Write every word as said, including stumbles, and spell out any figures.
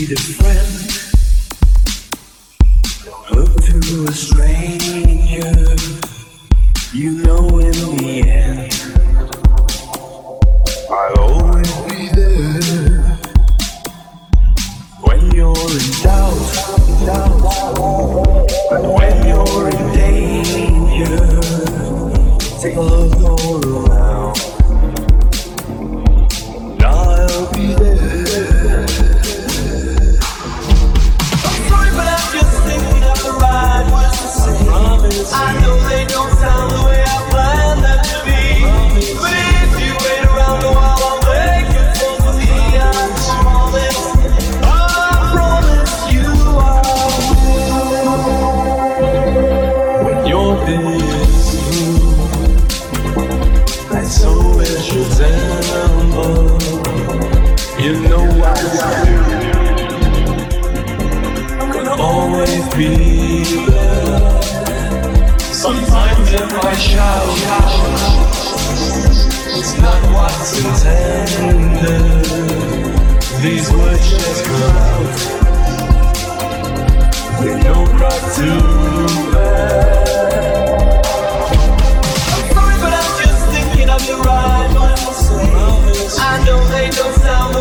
need a friend. Look to a stranger. You know in the end, I'll always be there. When you're in doubt, doubt, and when you're in danger, take a look all around. I'll be there. I'm sorry, but I'm just thinking of the right words to say. Promise I know they don't sound the way I planned them to be. But if you wait around a while, I'll make it fall for me. I promise, I promise you I will. When your day is through, that's so it should end. You know what I do. I'm gonna always be there. Sometimes if I shout, it's not what's intended. These words just come out with no right to bear. I'm sorry, but I'm just thinking of the right ones to say. I know they don't sound